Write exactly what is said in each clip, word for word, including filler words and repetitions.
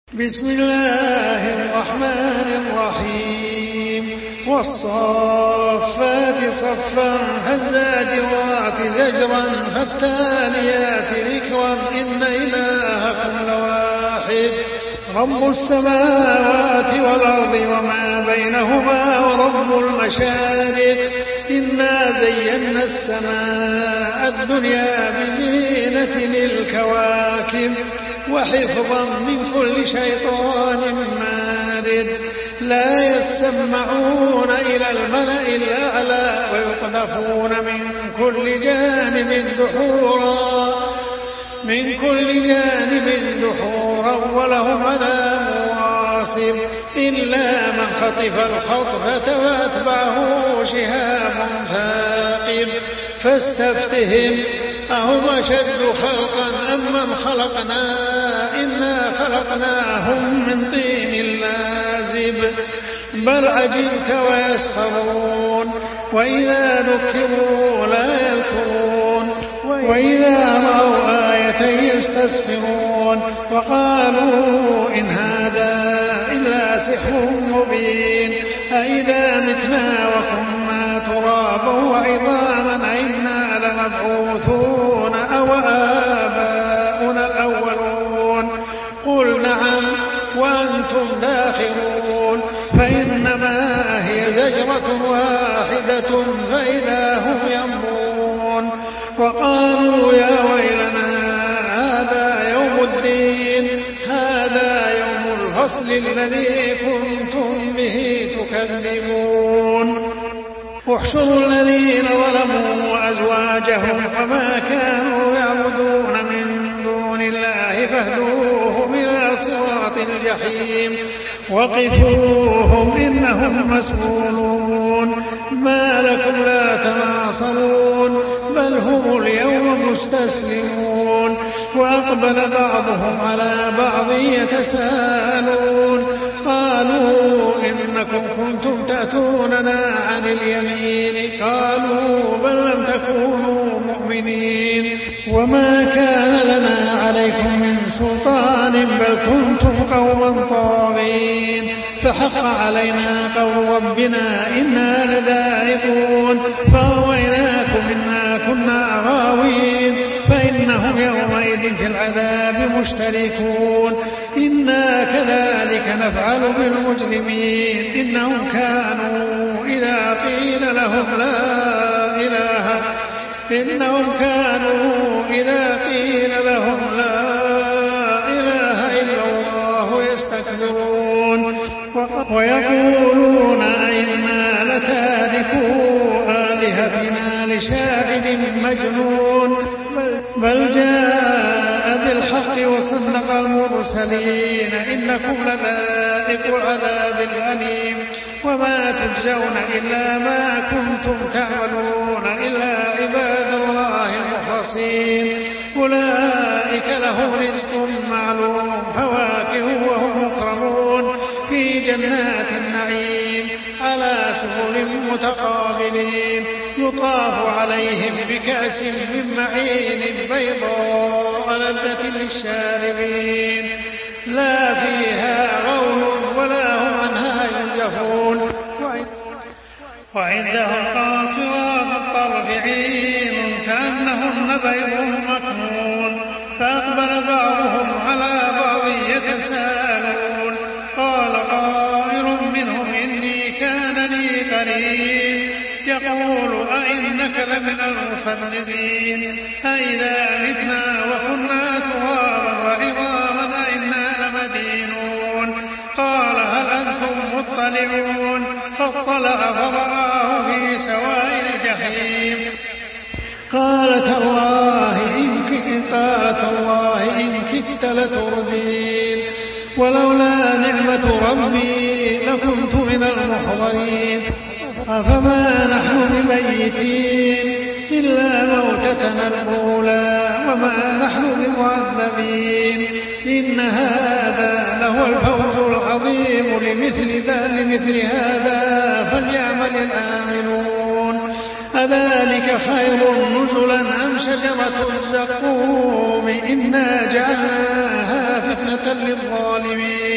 بسم الله الرحمن الرحيم والصافات صفا فالزاجرات زجرا فالتاليات ذكرا إن إلهكم لواحد رب السماوات والأرض وما بينهما ورب المشارق إنا زينا السماء الدنيا بزينة للكواكب وحفظا من كل شيطان مارد لا يسمعون إلى الملأ الأعلى ويقذفون من كل جانب دحورا من كل جانب دحورا ولهم عذاب واصب إلا من خطف الخطفة فأتبعه شهاب ثاقب فاستفتهم أهم أشد خلقا أم من خلقنا إنا خلقناهم من طين لازب بل عجبت ويسخرون وإذا ذكروا لا يذكرون وإذا رأوا آية يستسخرون وقالوا إن هذا إلا سحر مبين أإذا متنا وكنا ترابا وعظاما أئنا لمبعوثون أو آباؤنا الأولون قل نعم وأنتم داخرون فإنما هي زجرة واحدة فإذا هم ينظرون وقالوا يا ويلنا هذا يوم الدين هذا يوم الفصل الذي كنتم به تكذبون احشروا الذين ظلموا وأزواجهم وما كانوا يعبدون من دون الله فاهدوهم إلى صراط الجحيم وقفوهم إنهم مسؤولون ما لكم لا تناصرون بل هم اليوم مستسلمون وأقبل بعضهم على بعض يتساءلون قالوا إنكم كنتم تأتوننا عن اليمين قالوا بل لم تكونوا مؤمنين وما كان لنا عليكم من سلطان بل كنتم قوما طاغين فحق علينا قول ربنا إنا لذائقون فأغويناكم إنا كنا غاوين فإنهم يومئذ في العذاب مشتركون إنا كذلك نفعل بالمجرمين إنهم كانوا إذا قيل لهم لا إله إنهم كانوا إذا قيل لهم لا إله إلا الله يستكبرون ويقولون أئنا لتاركو آلهتنا لشاعر مجنون بل جاء بالحق وصدق المرسلين إنكم لذائق العذاب الأليم وما تجزون إلا ما كنتم تعملون إلا عباد الله المخلصين أولئك لهم رزق معلوم فواكه وهم مكرمون في جنات النعيم على سرر متقابلين يطاف عليهم بكأس من معين بيضاء لذة للشاربين لا فيها غول ولا هم عنها ينزفون وعندهم قاصرات الطرف عين كأنهن بيض مكنون فأقبل بعضهم على بعض يتساءلون قال قائل منهم إني كان لي قرين يقول أئنك لمن المفردين أئذا متنا وكنا ترابا وعظاما أئنا لمدينون قال هل أنتم مطلعون فاطلع فرآه في سواء الجحيم قال تالله إن كدت قالت الله إن كدت لتردين ولولا نعمة ربي لكنت من المحضرين أفما نحن بميتين إلا موتتنا الأولى وما نحن بمعذبين إن هذا لهو الفوز العظيم لمثل لمثل هذا فليعمل الآمنون أذلك خير نزلا أم شجرة الزقوم إنا جعلناها فتنة للظالمين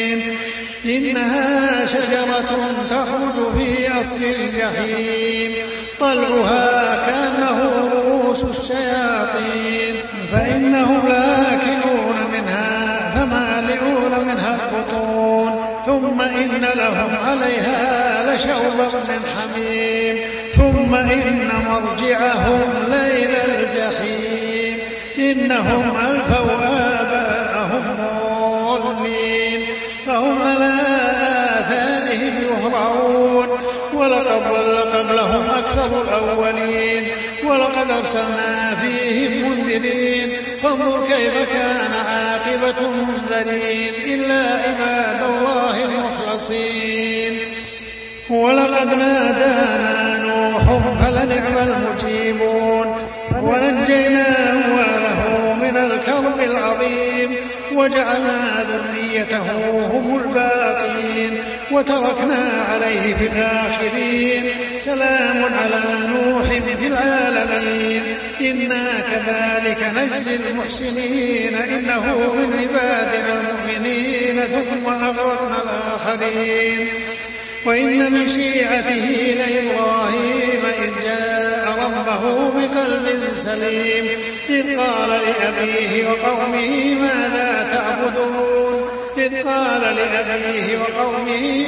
إنها شجرة تخرج في أصل الجحيم طلعها كأنه رؤوس الشياطين فإنهم لآكلون منها فمالئون منها البطون ثم إن لهم عليها لشوبا من حميم ثم إن مرجعهم لإلى الجحيم إنهم ألفوا آباءهم ضالين فهم على آثارهم يهرعون ولقد ضل قبلهم أكثر الأولين ولقد أرسلنا فيهم منذرين فانظر كيف كان عاقبة المنذرين إلا عباد الله المخلصين ولقد نادانا نوح فلنعم المجيبون ونجيناه وأهله من الكرب العظيم وجعلنا ذريته هم الباقين وتركنا عليه في الآخرين سلام على نوح في العالمين إنا كذلك نجزي المحسنين إنه من عبادنا المؤمنين ثم أغرقنا الآخرين وإن من شيعته لإبراهيم إذ جاء ربه بقلب سليم إذ قال لأبيه وقومه ماذا تعبدون إذ قال لأبيه وقومه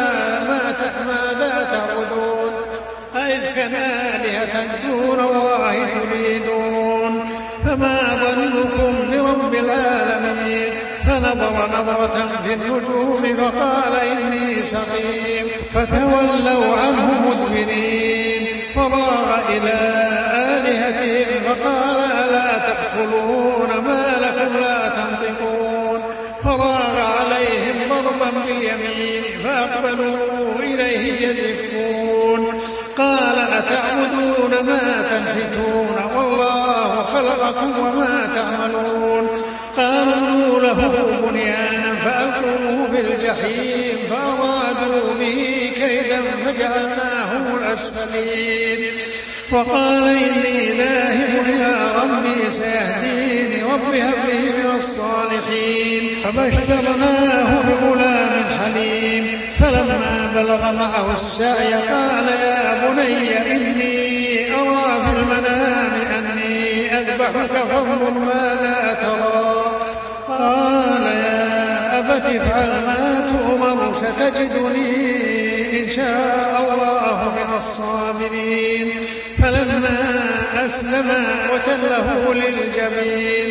ماذا تعبدون أئفكا آلهة دون الله تريدون فما ظنكم برب العالمين فنظر نظرة في النجوم فقال إني سقيم فتولوا عنه مدبرين فراغ إلى آلهتهم فقال ألا تأكلون ما لكم لا تنطقون فراغ عليهم ضربا باليمين فأقبلوا إليه يزفون قال أتعبدون ما تنحتون والله خلقكم وما تعملون قالوا له بنيانا فألقوه في الجحيم فأرادوا به كيدا فجعلناهم الأسفلين وقال إني ذاهب إلى ربي سيهديني رب هب لي من الصالحين فبشرناه بغلام حليم فلما بلغ معه السعي قال يا بني إني أرى في المنام أني أذبحك فانظر ماذا ترى قال يا أبت افعل ما تؤمر ستجدني إن شاء الله من الصابرين فلما أسلما وتله للجبين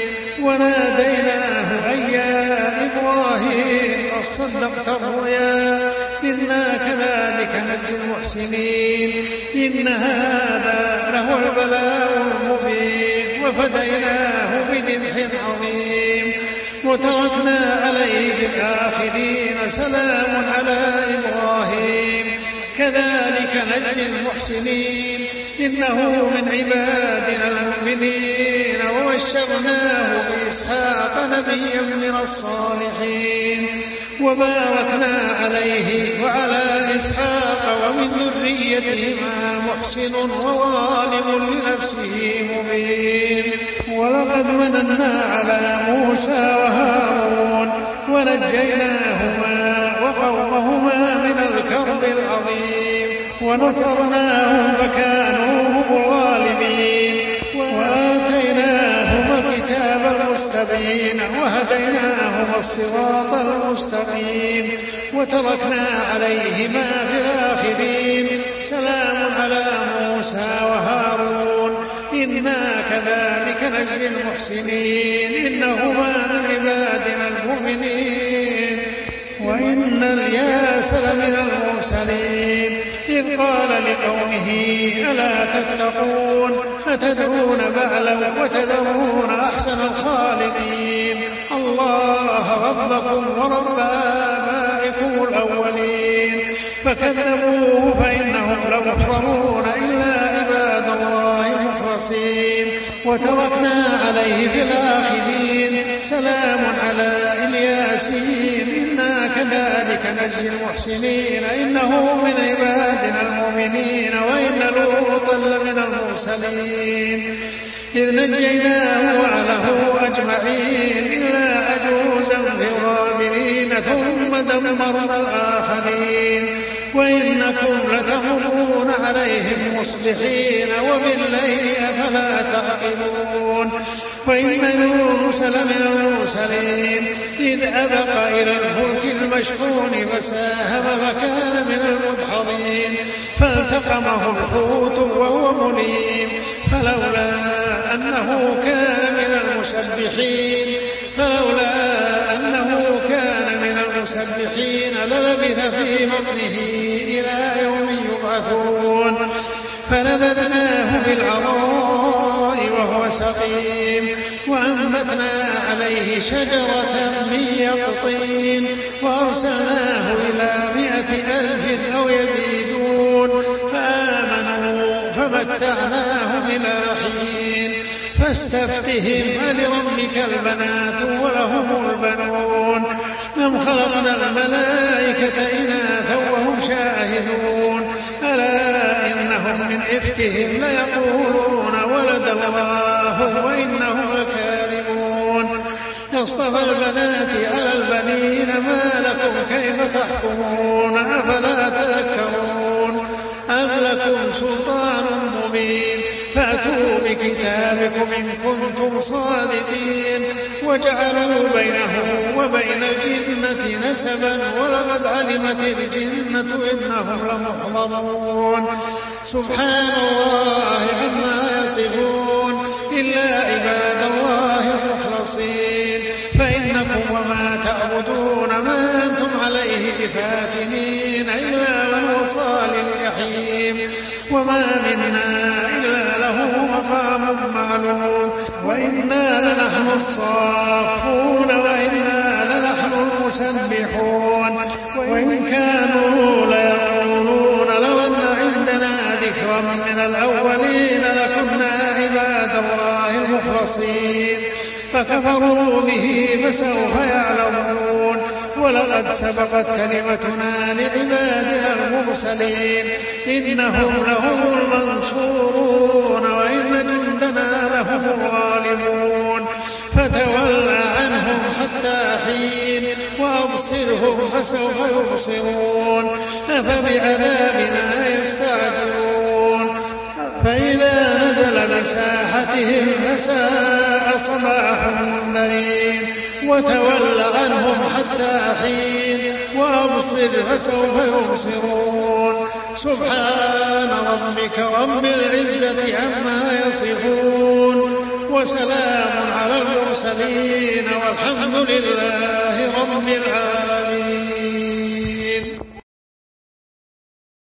وناديناه أن يا إبراهيم قد صدقت الرؤيا إنا كذلك نجزي المحسنين إن هذا لهو البلاء المبين وفديناه بذبح عظيم وتركنا عليه في الآخرين سلام على إبراهيم كذلك نجزي المحسنين إنه من عبادنا المؤمنين وبشرناه بإسحاق نبيا من الصالحين وباركنا عليه وعلى إسحاق ومن ذريتهما محسن وظالم لنفسه مبين ولقد مننا على موسى وهارون ونجيناهما وقومهما من الكرب العظيم ونصرناهم فكانوا هم الغالبين وآتيناهما الكتاب المستبين وهديناهما الصراط المستقيم وتركنا عليهما في الآخرين سلام على موسى وهارون إنا كذلك نجزي المحسنين إنهما من عبادنا المؤمنين وإن الياس لمن المرسلين إذ قال لقومه ألا تتقون أتدعون بعلا وتذرون أحسن الخالقين الله ربكم ورب آبائكم الأولين فكذبوه فإنهم لمحضرون إلا عباد الله المخلصين وتركنا عليه في الآخرين سلام على الياسين إنا كذلك نجزي المحسنين إنه من عبادنا المؤمنين وإن لوطا لمن المرسلين إذ نجيناه وأهله أجمعين إلا عجوزا في الغابرين ثم ثم دمرنا الآخرين وإنكم لتمرون عليهم مصبحين وبالليل أفلا تعقلون وإن يونس لمن المرسلين إذ أبق إلى الفلك المشحون فساهم فكان من المدحضين فالتقمه الحوت وهو مليم فلولا أنه كان من المسبحين فلولا أنه كان من المسبحين للبث في بطنه إلى يوم يبعثون فنبذناه بالعراء وهو سقيم وأنبتنا عليه شجرة من يقطين وأرسلناه إلى مائة ألف أو يزيدون فآمنوا فمتعناهم إلى حين فاستفتهم ألربك البنات ولهم البنون أم خلقنا الملائكة إناثا وهم شاهدون ألا إنهم من إفكهم ليقولون ولد الله وإنهم لكاذبون اصطفى البنات على البنين ما لكم كيف تحكمون أفلا تذكرون أم لكم سلطان مبين فأتوا بكتابكم إن كنتم صادقين وجعلوا بينه وبين الجنة نسبا ولقد علمت الجنة إنهم لمحضرون سبحان الله عما يصفون إلا عباد الله المخلصين فإنكم وما تعبدون ما أنتم عليه بفاتنين إلا من وصال الجحيم وما منا إلا له مقام معلوم وإنا لنحن الصافون وإنا لنحن المسبحون وإن كانوا ليقولون لو أن عندنا ذكرا من الأولين لكنا عباد الله المخلصين فكفروا به فسوف يعلمون ولقد سبقت كلمتنا لعبادنا المرسلين إنهم لهم المنصورون وإن جندنا لهم الغالبون فتول عنهم حتى حين وأبصرهم فسوف يبصرون أفبعذابنا يستعجلون فإذا نزل بساحتهم فساء صباح المنذرين وتول عنهم حتى حين وأبصر فسوف يبصرون سبحان ربك رب العزة عما يصفون وسلام على المرسلين والحمد لله رب العالمين.